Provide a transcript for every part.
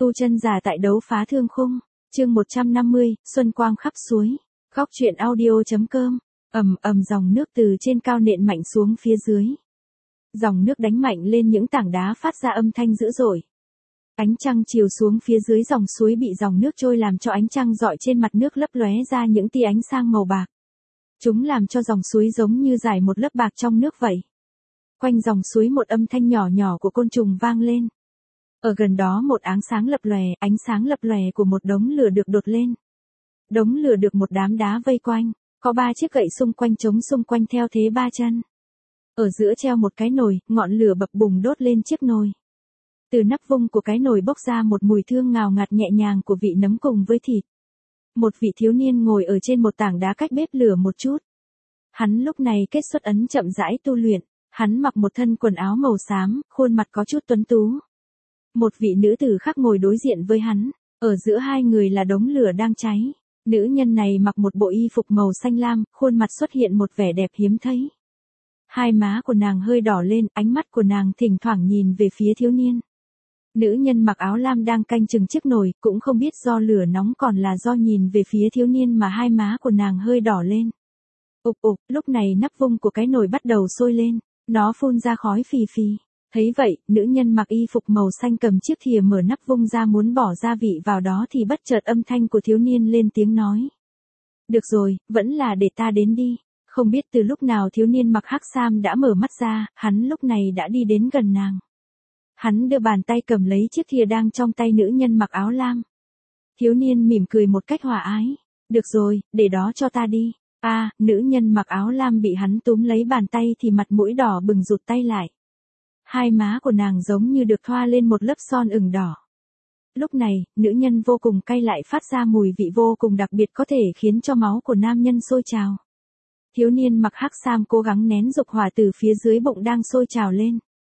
Tu chân giả tại đấu phá thương khung, chương 150, xuân quang khắp suối. Góc truyện audio.com. Ầm ầm dòng nước từ trên cao nện mạnh xuống phía dưới. Dòng nước đánh mạnh lên những tảng đá phát ra âm thanh dữ dội. Ánh trăng chiếu xuống phía dưới dòng suối bị dòng nước trôi làm cho ánh trăng rọi trên mặt nước lấp lóe ra những tia ánh sáng màu bạc. Chúng làm cho dòng suối giống như dải một lớp bạc trong nước vậy. Quanh dòng suối một âm thanh nhỏ nhỏ của côn trùng vang lên. Ở gần đó một ánh sáng lập lòe của một đống lửa được đốt lên. Đống lửa được một đám đá vây quanh, có 3 chiếc gậy xung quanh trống xung quanh theo thế 3 chân. Ở giữa treo một cái nồi, ngọn lửa bập bùng đốt lên chiếc nồi. Từ nắp vung của cái nồi bốc ra một mùi thơm ngào ngạt nhẹ nhàng của vị nấm cùng với thịt. Một vị thiếu niên ngồi ở trên một tảng đá cách bếp lửa một chút. Hắn lúc này kết xuất ấn chậm rãi tu luyện, hắn mặc một thân quần áo màu xám, khuôn mặt có chút tuấn tú. Một vị nữ tử khác ngồi đối diện với hắn, ở giữa hai người là đống lửa đang cháy. Nữ nhân này mặc một bộ y phục màu xanh lam, khuôn mặt xuất hiện một vẻ đẹp hiếm thấy. Hai má của nàng hơi đỏ lên, ánh mắt của nàng thỉnh thoảng nhìn về phía thiếu niên. Nữ nhân mặc áo lam đang canh chừng chiếc nồi, cũng không biết do lửa nóng còn là do nhìn về phía thiếu niên mà hai má của nàng hơi đỏ lên. Ục ục, lúc này nắp vung của cái nồi bắt đầu sôi lên, nó phun ra khói phì phì. Thấy vậy, nữ nhân mặc y phục màu xanh cầm chiếc thìa mở nắp vung ra muốn bỏ gia vị vào đó thì bất chợt âm thanh của thiếu niên lên tiếng nói. Được rồi, vẫn là để ta đến đi. Không biết từ lúc nào thiếu niên mặc hắc sam đã mở mắt ra, hắn lúc này đã đi đến gần nàng. Hắn đưa bàn tay cầm lấy chiếc thìa đang trong tay nữ nhân mặc áo lam. Thiếu niên mỉm cười một cách hòa ái. Được rồi, để đó cho ta đi. Nữ nhân mặc áo lam bị hắn túm lấy bàn tay thì mặt mũi đỏ bừng rụt tay lại. Hai má của nàng giống như được thoa lên một lớp son ửng đỏ. Lúc này, nữ nhân vô cùng cay lại phát ra mùi vị vô cùng đặc biệt có thể khiến cho máu của nam nhân sôi trào. Thiếu niên mặc hắc sam cố gắng nén dục hỏa từ phía dưới bụng đang sôi trào lên.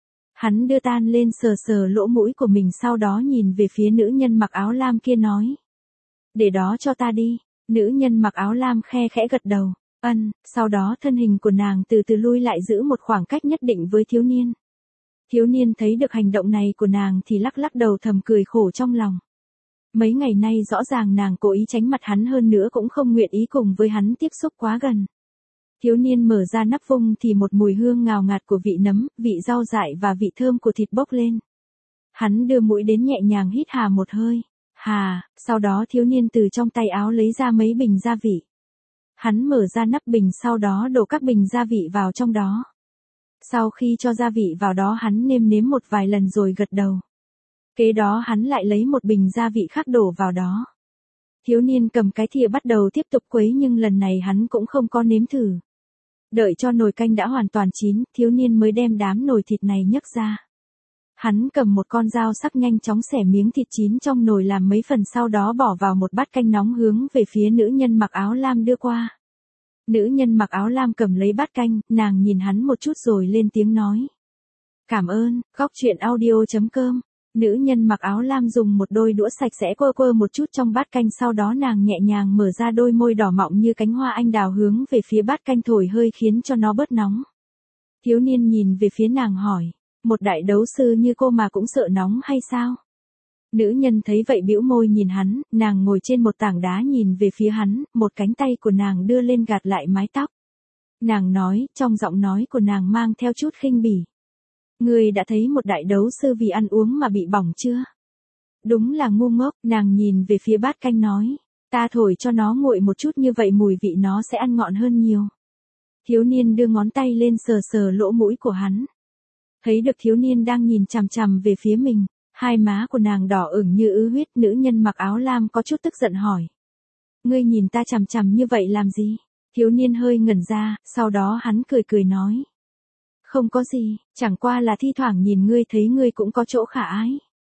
Hắn đưa tay lên sờ sờ lỗ mũi của mình sau đó nhìn về phía nữ nhân mặc áo lam kia nói. Để đó cho ta đi, nữ nhân mặc áo lam khe khẽ gật đầu, sau đó thân hình của nàng từ từ lui lại giữ một khoảng cách nhất định với thiếu niên. Thiếu niên thấy được hành động này của nàng thì lắc lắc đầu thầm cười khổ trong lòng. Mấy ngày nay rõ ràng nàng cố ý tránh mặt hắn hơn nữa cũng không nguyện ý cùng với hắn tiếp xúc quá gần. Thiếu niên mở ra nắp vung thì một mùi hương ngào ngạt của vị nấm, vị rau dại và vị thơm của thịt bốc lên. Hắn đưa mũi đến nhẹ nhàng hít hà một hơi. Sau đó thiếu niên từ trong tay áo lấy ra mấy bình gia vị. Hắn mở ra nắp bình sau đó đổ các bình gia vị vào trong đó. Sau khi cho gia vị vào đó hắn nêm nếm một vài lần rồi gật đầu. Kế đó hắn lại lấy một bình gia vị khác đổ vào đó. Thiếu niên cầm cái thìa bắt đầu tiếp tục quấy nhưng lần này hắn cũng không có nếm thử. Đợi cho nồi canh đã hoàn toàn chín, thiếu niên mới đem đám nồi thịt này nhấc ra. Hắn cầm một con dao sắc nhanh chóng xẻ miếng thịt chín trong nồi làm mấy phần sau đó bỏ vào một bát canh nóng hướng về phía nữ nhân mặc áo lam đưa qua. Nữ nhân mặc áo lam cầm lấy bát canh, nàng nhìn hắn một chút rồi lên tiếng nói. Cảm ơn, góc truyện audio.com. Nữ nhân mặc áo lam dùng một đôi đũa sạch sẽ quơ một chút trong bát canh sau đó nàng nhẹ nhàng mở ra đôi môi đỏ mọng như cánh hoa anh đào hướng về phía bát canh thổi hơi khiến cho nó bớt nóng. Thiếu niên nhìn về phía nàng hỏi, một đại đấu sư như cô mà cũng sợ nóng hay sao? Nữ nhân thấy vậy bĩu môi nhìn hắn, nàng ngồi trên một tảng đá nhìn về phía hắn, một cánh tay của nàng đưa lên gạt lại mái tóc. Nàng nói, trong giọng nói của nàng mang theo chút khinh bỉ. Ngươi đã thấy một đại đấu sư vì ăn uống mà bị bỏng chưa? Đúng là ngu ngốc, nàng nhìn về phía bát canh nói, ta thổi cho nó nguội một chút như vậy mùi vị nó sẽ ăn ngọt hơn nhiều. Thiếu niên đưa ngón tay lên sờ sờ lỗ mũi của hắn. Thấy được thiếu niên đang nhìn chằm chằm về phía mình, hai má của nàng đỏ ửng như ứ huyết, nữ nhân mặc áo lam có chút tức giận hỏi. Ngươi nhìn ta chằm chằm như vậy làm gì? Thiếu niên hơi ngẩn ra, sau đó hắn cười nói. Không có gì, chẳng qua là thi thoảng nhìn ngươi thấy ngươi cũng có chỗ khả ái.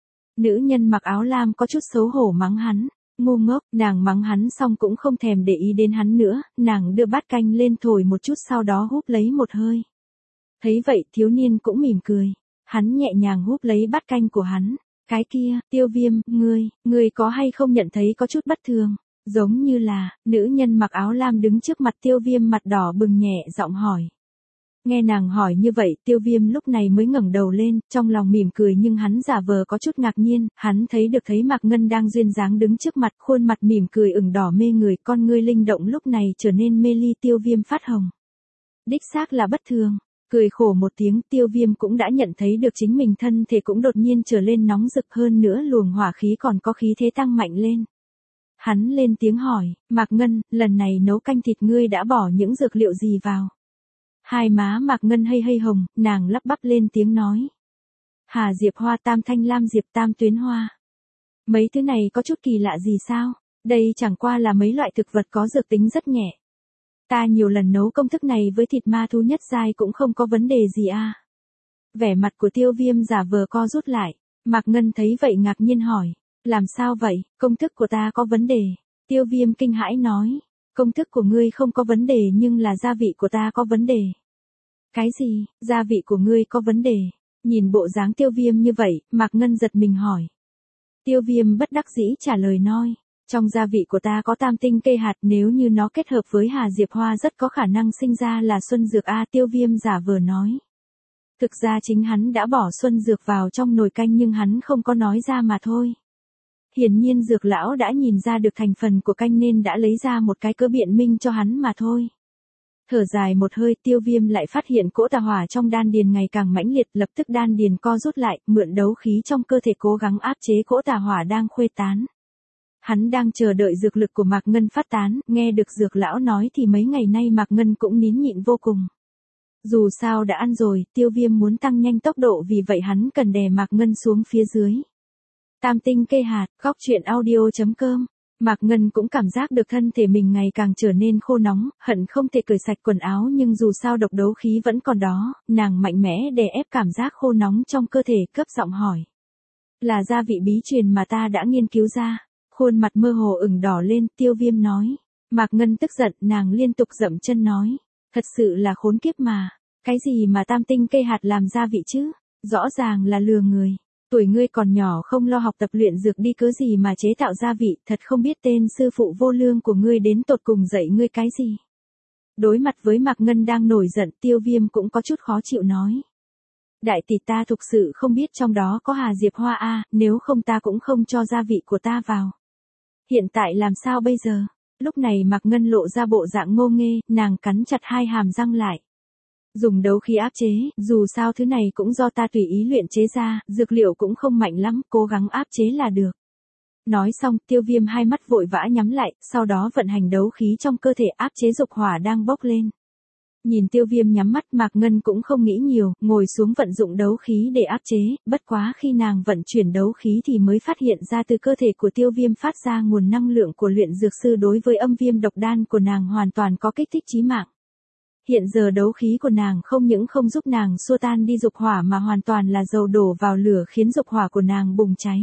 Nữ nhân mặc áo lam có chút xấu hổ mắng hắn, ngu ngốc, nàng mắng hắn xong cũng không thèm để ý đến hắn nữa, nàng đưa bát canh lên thổi một chút sau đó húp lấy một hơi. Thấy vậy thiếu niên cũng mỉm cười, hắn nhẹ nhàng húp lấy bát canh của hắn, cái kia, Tiêu Viêm, ngươi có hay không nhận thấy có chút bất thường, giống như là, nữ nhân mặc áo lam đứng trước mặt Tiêu Viêm mặt đỏ bừng nhẹ giọng hỏi. Nghe nàng hỏi như vậy, Tiêu Viêm lúc này mới ngẩng đầu lên, trong lòng mỉm cười nhưng hắn giả vờ có chút ngạc nhiên, hắn thấy Mạc Ngân đang duyên dáng đứng trước mặt, khuôn mặt mỉm cười ửng đỏ mê người, con ngươi linh động lúc này trở nên mê ly. Tiêu Viêm phát hồng. Đích xác là bất thường. Cười khổ một tiếng, Tiêu Viêm cũng đã nhận thấy được chính mình thân thể cũng đột nhiên trở lên nóng rực, hơn nữa luồng hỏa khí còn có khí thế tăng mạnh lên. Hắn lên tiếng hỏi, Mạc Ngân, lần này nấu canh thịt ngươi đã bỏ những dược liệu gì vào? Hai má Mạc Ngân hay hồng, nàng lắp bắp lên tiếng nói. Hà diệp hoa, tam thanh lam diệp, tam tuyến hoa. Mấy thứ này có chút kỳ lạ gì sao? Đây chẳng qua là mấy loại thực vật có dược tính rất nhẹ. Ta nhiều lần nấu công thức này với thịt ma thú nhất giai cũng không có vấn đề gì à. Vẻ mặt của Tiêu Viêm giả vờ co rút lại. Mạc Ngân thấy vậy ngạc nhiên hỏi. Làm sao vậy, công thức của ta có vấn đề? Tiêu Viêm kinh hãi nói. Công thức của ngươi không có vấn đề nhưng là gia vị của ta có vấn đề. Cái gì, gia vị của ngươi có vấn đề? Nhìn bộ dáng Tiêu Viêm như vậy, Mạc Ngân giật mình hỏi. Tiêu Viêm bất đắc dĩ trả lời nói. Trong gia vị của ta có tam tinh cây hạt, nếu như nó kết hợp với hà diệp hoa rất có khả năng sinh ra là xuân dược a. Tiêu Viêm giả vờ nói. Thực ra chính hắn đã bỏ xuân dược vào trong nồi canh nhưng hắn không có nói ra mà thôi. Hiển nhiên dược lão đã nhìn ra được thành phần của canh nên đã lấy ra một cái cớ biện minh cho hắn mà thôi. Thở dài một hơi, Tiêu Viêm lại phát hiện cỗ tà hỏa trong đan điền ngày càng mãnh liệt, lập tức đan điền co rút lại, mượn đấu khí trong cơ thể cố gắng áp chế cỗ tà hỏa đang khuếch tán. Hắn đang chờ đợi dược lực của Mạc Ngân phát tán, nghe được dược lão nói thì mấy ngày nay Mạc Ngân cũng nín nhịn vô cùng. Dù sao đã ăn rồi, Tiêu Viêm muốn tăng nhanh tốc độ vì vậy hắn cần đè Mạc Ngân xuống phía dưới. Tam tinh cây hạt, góc truyện audio.com. Mạc Ngân cũng cảm giác được thân thể mình ngày càng trở nên khô nóng, hận không thể cởi sạch quần áo nhưng dù sao độc đấu khí vẫn còn đó, nàng mạnh mẽ đè ép cảm giác khô nóng trong cơ thể, cấp giọng hỏi. Là gia vị bí truyền mà ta đã nghiên cứu ra. Khuôn mặt mơ hồ ửng đỏ lên, Tiêu Viêm nói. Mạc Ngân tức giận, nàng liên tục dậm chân nói. Thật sự là khốn kiếp mà. Cái gì mà tam tinh cây hạt làm gia vị chứ? Rõ ràng là lừa người. Tuổi ngươi còn nhỏ không lo học tập luyện dược đi cớ gì mà chế tạo gia vị, thật không biết tên sư phụ vô lương của ngươi đến tột cùng dạy ngươi cái gì. Đối mặt với Mạc Ngân đang nổi giận, Tiêu Viêm cũng có chút khó chịu nói. Đại tỷ, ta thực sự không biết trong đó có hà diệp hoa a, nếu không ta cũng không cho gia vị của ta vào. Hiện tại làm sao bây giờ? Lúc này Mạc Ngân lộ ra bộ dạng ngô nghê, nàng cắn chặt hai hàm răng lại. Dùng đấu khí áp chế, dù sao thứ này cũng do ta tùy ý luyện chế ra, dược liệu cũng không mạnh lắm, cố gắng áp chế là được. Nói xong, Tiêu Viêm hai mắt vội vã nhắm lại, sau đó vận hành đấu khí trong cơ thể áp chế dục hỏa đang bốc lên. Nhìn Tiêu Viêm nhắm mắt, Mạc Ngân cũng không nghĩ nhiều, ngồi xuống vận dụng đấu khí để áp chế, bất quá khi nàng vận chuyển đấu khí thì mới phát hiện ra từ cơ thể của Tiêu Viêm phát ra nguồn năng lượng của luyện dược sư đối với âm viêm độc đan của nàng hoàn toàn có kích thích chí mạng. Hiện giờ đấu khí của nàng không những không giúp nàng xua tan đi dục hỏa mà hoàn toàn là dầu đổ vào lửa khiến dục hỏa của nàng bùng cháy.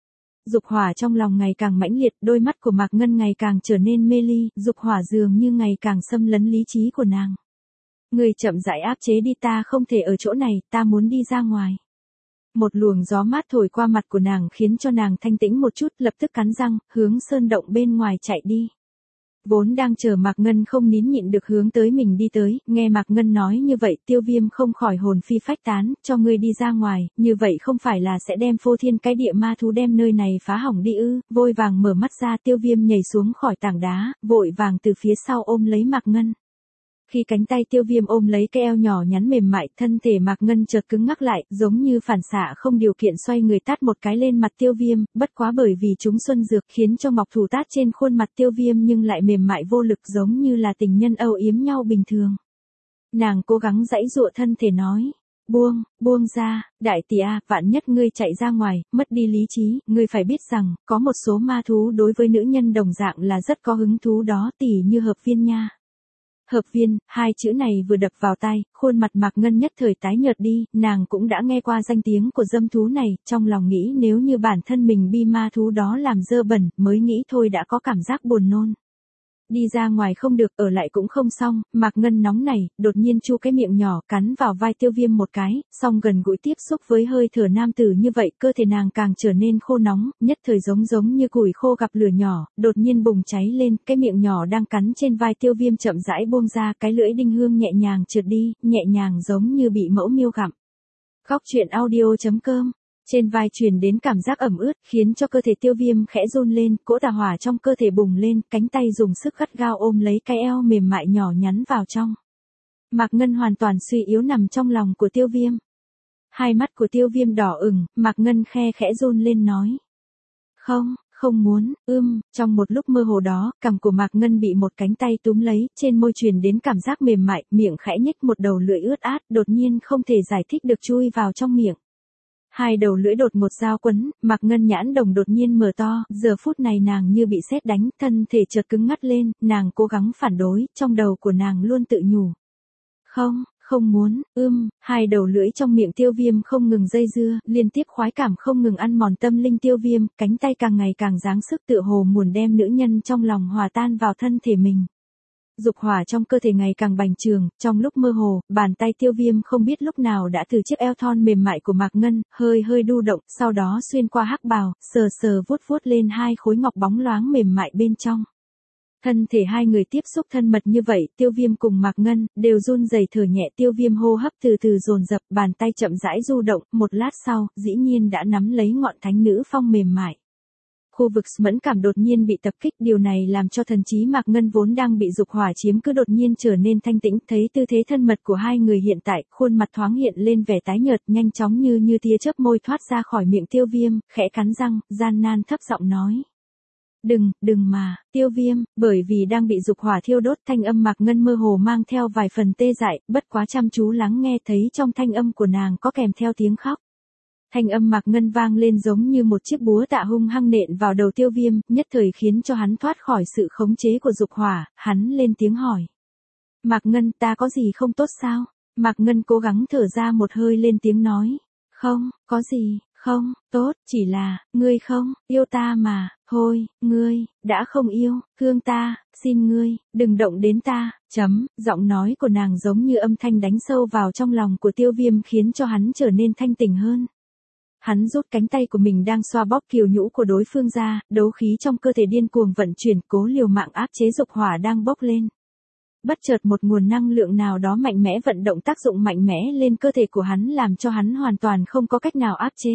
Dục hỏa trong lòng ngày càng mãnh liệt, đôi mắt của Mạc Ngân ngày càng trở nên mê ly, dục hỏa dường như ngày càng xâm lấn lý trí của nàng. Người chậm rãi áp chế đi, ta không thể ở chỗ này, ta muốn đi ra ngoài. Một luồng gió mát thổi qua mặt của nàng khiến cho nàng thanh tĩnh một chút, lập tức cắn răng, hướng sơn động bên ngoài chạy đi. Vốn đang chờ Mạc Ngân không nín nhịn được hướng tới mình đi tới, nghe Mạc Ngân nói như vậy, Tiêu Viêm không khỏi hồn phi phách tán, cho ngươi đi ra ngoài, như vậy không phải là sẽ đem phô thiên cái địa ma thú đem nơi này phá hỏng đi ư? Vội vàng mở mắt ra, Tiêu Viêm nhảy xuống khỏi tảng đá, vội vàng từ phía sau ôm lấy Mạc Ngân. Khi cánh tay Tiêu Viêm ôm lấy cái eo nhỏ nhắn mềm mại, thân thể Mạc Ngân chợt cứng ngắc lại, giống như phản xạ không điều kiện xoay người tát một cái lên mặt Tiêu Viêm, bất quá bởi vì chúng xuân dược khiến cho ngọc thủ tát trên khuôn mặt Tiêu Viêm nhưng lại mềm mại vô lực giống như là tình nhân âu yếm nhau bình thường. Nàng cố gắng giãy giụa thân thể nói, buông ra, đại tỷ a, vạn nhất ngươi chạy ra ngoài, mất đi lý trí, ngươi phải biết rằng, có một số ma thú đối với nữ nhân đồng dạng là rất có hứng thú đó, tỉ như hợp viên nha. Hợp viên, hai chữ này vừa đập vào tai, khuôn mặt Mạc Ngân nhất thời tái nhợt đi, nàng cũng đã nghe qua danh tiếng của dâm thú này, trong lòng nghĩ nếu như bản thân mình bị ma thú đó làm dơ bẩn, mới nghĩ thôi đã có cảm giác buồn nôn. Đi ra ngoài không được, ở lại cũng không xong, Mạc Ngân nóng nảy, đột nhiên chu cái miệng nhỏ cắn vào vai Tiêu Viêm một cái, song gần gũi tiếp xúc với hơi thở nam tử như vậy, cơ thể nàng càng trở nên khô nóng, nhất thời giống như củi khô gặp lửa nhỏ, đột nhiên bùng cháy lên, cái miệng nhỏ đang cắn trên vai Tiêu Viêm chậm rãi buông ra, cái lưỡi đinh hương nhẹ nhàng trượt đi, nhẹ nhàng giống như bị mẫu miêu gặm. Góc truyện audio.com. Trên vai truyền đến cảm giác ẩm ướt, khiến cho cơ thể Tiêu Viêm khẽ run lên, cỗ tà hỏa trong cơ thể bùng lên, cánh tay dùng sức gắt gao ôm lấy cái eo mềm mại nhỏ nhắn vào trong. Mạc Ngân hoàn toàn suy yếu nằm trong lòng của Tiêu Viêm. Hai mắt của Tiêu Viêm đỏ ửng, Mạc Ngân khe khẽ run lên nói. Không muốn, trong một lúc mơ hồ đó, cằm của Mạc Ngân bị một cánh tay túm lấy, trên môi truyền đến cảm giác mềm mại, miệng khẽ nhếch, một đầu lưỡi ướt át, đột nhiên không thể giải thích được chui vào trong miệng. Hai đầu lưỡi đột ngột giao quấn, Mạc Ngân nhãn đồng đột nhiên mở to, giờ phút này nàng như bị sét đánh, thân thể chợt cứng ngắt lên, nàng cố gắng phản đối, trong đầu của nàng luôn tự nhủ. Không muốn, hai đầu lưỡi trong miệng Tiêu Viêm không ngừng dây dưa, liên tiếp khoái cảm không ngừng ăn mòn tâm linh Tiêu Viêm, cánh tay càng ngày càng giáng sức tựa hồ muốn đem nữ nhân trong lòng hòa tan vào thân thể mình. Dục hỏa trong cơ thể ngày càng bành trướng, trong lúc mơ hồ, bàn tay Tiêu Viêm không biết lúc nào đã từ chiếc eo thon mềm mại của Mạc Ngân, hơi đu động, sau đó xuyên qua hắc bào, sờ vuốt lên hai khối ngọc bóng loáng mềm mại bên trong. Thân thể hai người tiếp xúc thân mật như vậy, Tiêu Viêm cùng Mạc Ngân đều run rẩy thở nhẹ, Tiêu Viêm hô hấp từ từ dồn dập, bàn tay chậm rãi du động, một lát sau, dĩ nhiên đã nắm lấy ngọn thánh nữ phong mềm mại. Khu vực mẫn cảm đột nhiên bị tập kích, điều này làm cho thần trí Mạc Ngân vốn đang bị dục hỏa chiếm cứ đột nhiên trở nên thanh tĩnh, thấy tư thế thân mật của hai người hiện tại, khuôn mặt thoáng hiện lên vẻ tái nhợt, nhanh chóng như tia chớp môi thoát ra khỏi miệng Tiêu Viêm, khẽ cắn răng, gian nan thấp giọng nói. Đừng mà, Tiêu Viêm, bởi vì đang bị dục hỏa thiêu đốt, thanh âm Mạc Ngân mơ hồ mang theo vài phần tê dại, bất quá chăm chú lắng nghe thấy trong thanh âm của nàng có kèm theo tiếng khóc. Thanh âm Mạc Ngân vang lên giống như một chiếc búa tạ hung hăng nện vào đầu Tiêu Viêm, nhất thời khiến cho hắn thoát khỏi sự khống chế của dục hỏa, hắn lên tiếng hỏi. Mạc Ngân, ta có gì không tốt sao? Mạc Ngân cố gắng thở ra một hơi lên tiếng nói. Không, có gì, không, tốt, chỉ là, ngươi không, yêu ta mà, thôi, ngươi, đã không yêu, thương ta, xin ngươi, đừng động đến ta, giọng nói của nàng giống như âm thanh đánh sâu vào trong lòng của Tiêu Viêm khiến cho hắn trở nên thanh tỉnh hơn. Hắn rút cánh tay của mình đang xoa bóp kiều nhũ của đối phương ra, đấu khí trong cơ thể điên cuồng vận chuyển, cố liều mạng áp chế dục hỏa đang bốc lên. Bất chợt một nguồn năng lượng nào đó mạnh mẽ vận động tác dụng mạnh mẽ lên cơ thể của hắn làm cho hắn hoàn toàn không có cách nào áp chế.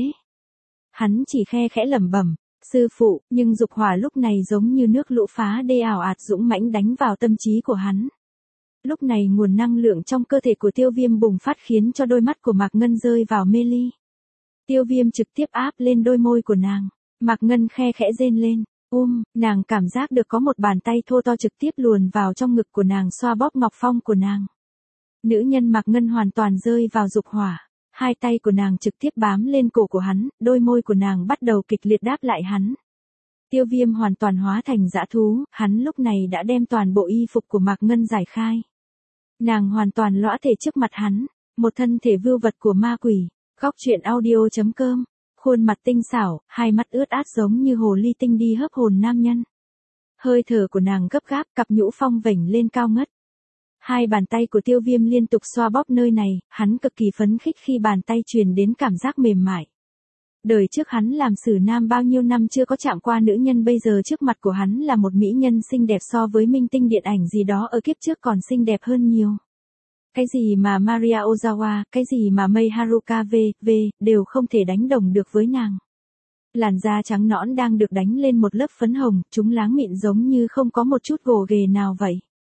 Hắn chỉ khe khẽ lẩm bẩm, sư phụ, nhưng dục hỏa lúc này giống như nước lũ phá đê ảo ạt dũng mãnh đánh vào tâm trí của hắn. Lúc này nguồn năng lượng trong cơ thể của Tiêu Viêm bùng phát khiến cho đôi mắt của Mạc Ngân rơi vào mê ly. Tiêu Viêm trực tiếp áp lên đôi môi của nàng, Mạc Ngân khe khẽ rên lên, nàng cảm giác được có một bàn tay thô to trực tiếp luồn vào trong ngực của nàng xoa bóp ngọc phong của nàng. Nữ nhân Mạc Ngân hoàn toàn rơi vào dục hỏa, hai tay của nàng trực tiếp bám lên cổ của hắn, đôi môi của nàng bắt đầu kịch liệt đáp lại hắn. Tiêu Viêm hoàn toàn hóa thành dã thú, hắn lúc này đã đem toàn bộ y phục của Mạc Ngân giải khai. Nàng hoàn toàn lõa thể trước mặt hắn, một thân thể vưu vật của ma quỷ. Góc truyện audio.com, khuôn mặt tinh xảo, hai mắt ướt át giống như hồ ly tinh đi hấp hồn nam nhân. Hơi thở của nàng gấp gáp, cặp nhũ phong vểnh lên cao ngất. Hai bàn tay của Tiêu Viêm liên tục xoa bóp nơi này, hắn cực kỳ phấn khích khi bàn tay truyền đến cảm giác mềm mại. Đời trước hắn làm xử nam bao nhiêu năm chưa có chạm qua nữ nhân, bây giờ trước mặt của hắn là một mỹ nhân xinh đẹp, so với minh tinh điện ảnh gì đó ở kiếp trước còn xinh đẹp hơn nhiều. Cái gì mà Maria Ozawa, cái gì mà Mei Haruka v.v. đều không thể đánh đồng được với nàng. Làn da trắng nõn đang được đánh lên một lớp phấn hồng, chúng láng mịn giống như không có một chút gồ ghề nào vậy.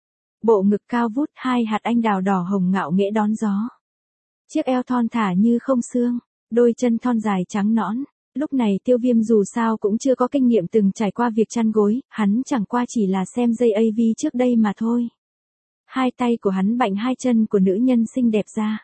Bộ ngực cao vút, hai hạt anh đào đỏ hồng ngạo nghễ đón gió. Chiếc eo thon thả như không xương, đôi chân thon dài trắng nõn. Lúc này Tiêu Viêm dù sao cũng chưa có kinh nghiệm từng trải qua việc chăn gối, hắn chẳng qua chỉ là xem dây AV trước đây mà thôi. Hai tay của hắn bạnh hai chân của nữ nhân xinh đẹp ra.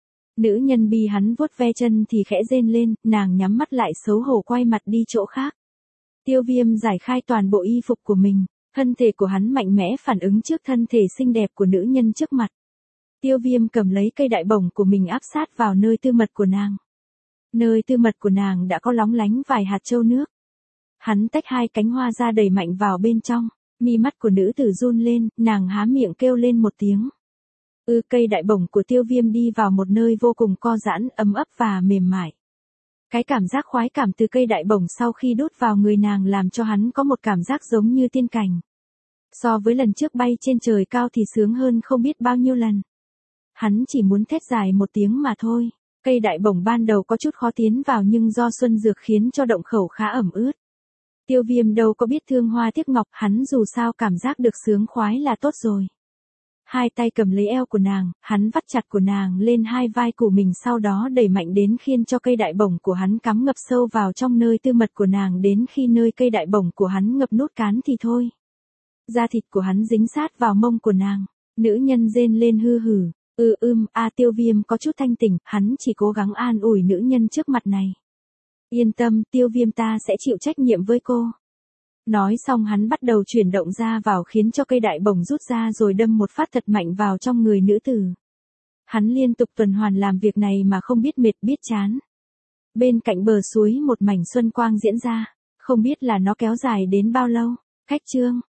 Nữ nhân bi hắn vuốt ve chân thì khẽ rên lên, nàng nhắm mắt lại xấu hổ quay mặt đi chỗ khác. Tiêu Viêm giải khai toàn bộ y phục của mình, thân thể của hắn mạnh mẽ phản ứng trước thân thể xinh đẹp của nữ nhân trước mặt. Tiêu Viêm cầm lấy cây đại bổng của mình áp sát vào nơi tư mật của nàng. Nơi tư mật của nàng đã có lóng lánh vài hạt châu nước. Hắn tách hai cánh hoa ra đẩy mạnh vào bên trong. Mi mắt của nữ tử run lên, nàng há miệng kêu lên một tiếng. Cây đại bổng của Tiêu Viêm đi vào một nơi vô cùng co giãn, ấm ấp và mềm mại. Cái cảm giác khoái cảm từ cây đại bổng sau khi đút vào người nàng làm cho hắn có một cảm giác giống như tiên cảnh. So với lần trước bay trên trời cao thì sướng hơn không biết bao nhiêu lần. Hắn chỉ muốn thét dài một tiếng mà thôi. Cây đại bổng ban đầu có chút khó tiến vào nhưng do xuân dược khiến cho động khẩu khá ẩm ướt. Tiêu Viêm đâu có biết thương hoa tiếc ngọc, hắn dù sao cảm giác được sướng khoái là tốt rồi. Hai tay cầm lấy eo của nàng, hắn vắt chặt của nàng lên hai vai của mình, sau đó đẩy mạnh đến khiên cho cây đại bổng của hắn cắm ngập sâu vào trong nơi tư mật của nàng, đến khi nơi cây đại bổng của hắn ngập nút cán thì thôi. Da thịt của hắn dính sát vào mông của nàng, nữ nhân rên lên hư hử. Tiêu Viêm có chút thanh tỉnh, hắn chỉ cố gắng an ủi nữ nhân trước mặt này. Yên tâm, Tiêu Viêm, ta sẽ chịu trách nhiệm với cô. Nói xong hắn bắt đầu chuyển động ra vào khiến cho cây đại bổng rút ra rồi đâm một phát thật mạnh vào trong người nữ tử. Hắn liên tục tuần hoàn làm việc này mà không biết mệt biết chán. Bên cạnh bờ suối một mảnh xuân quang diễn ra, không biết là nó kéo dài đến bao lâu. Khách chương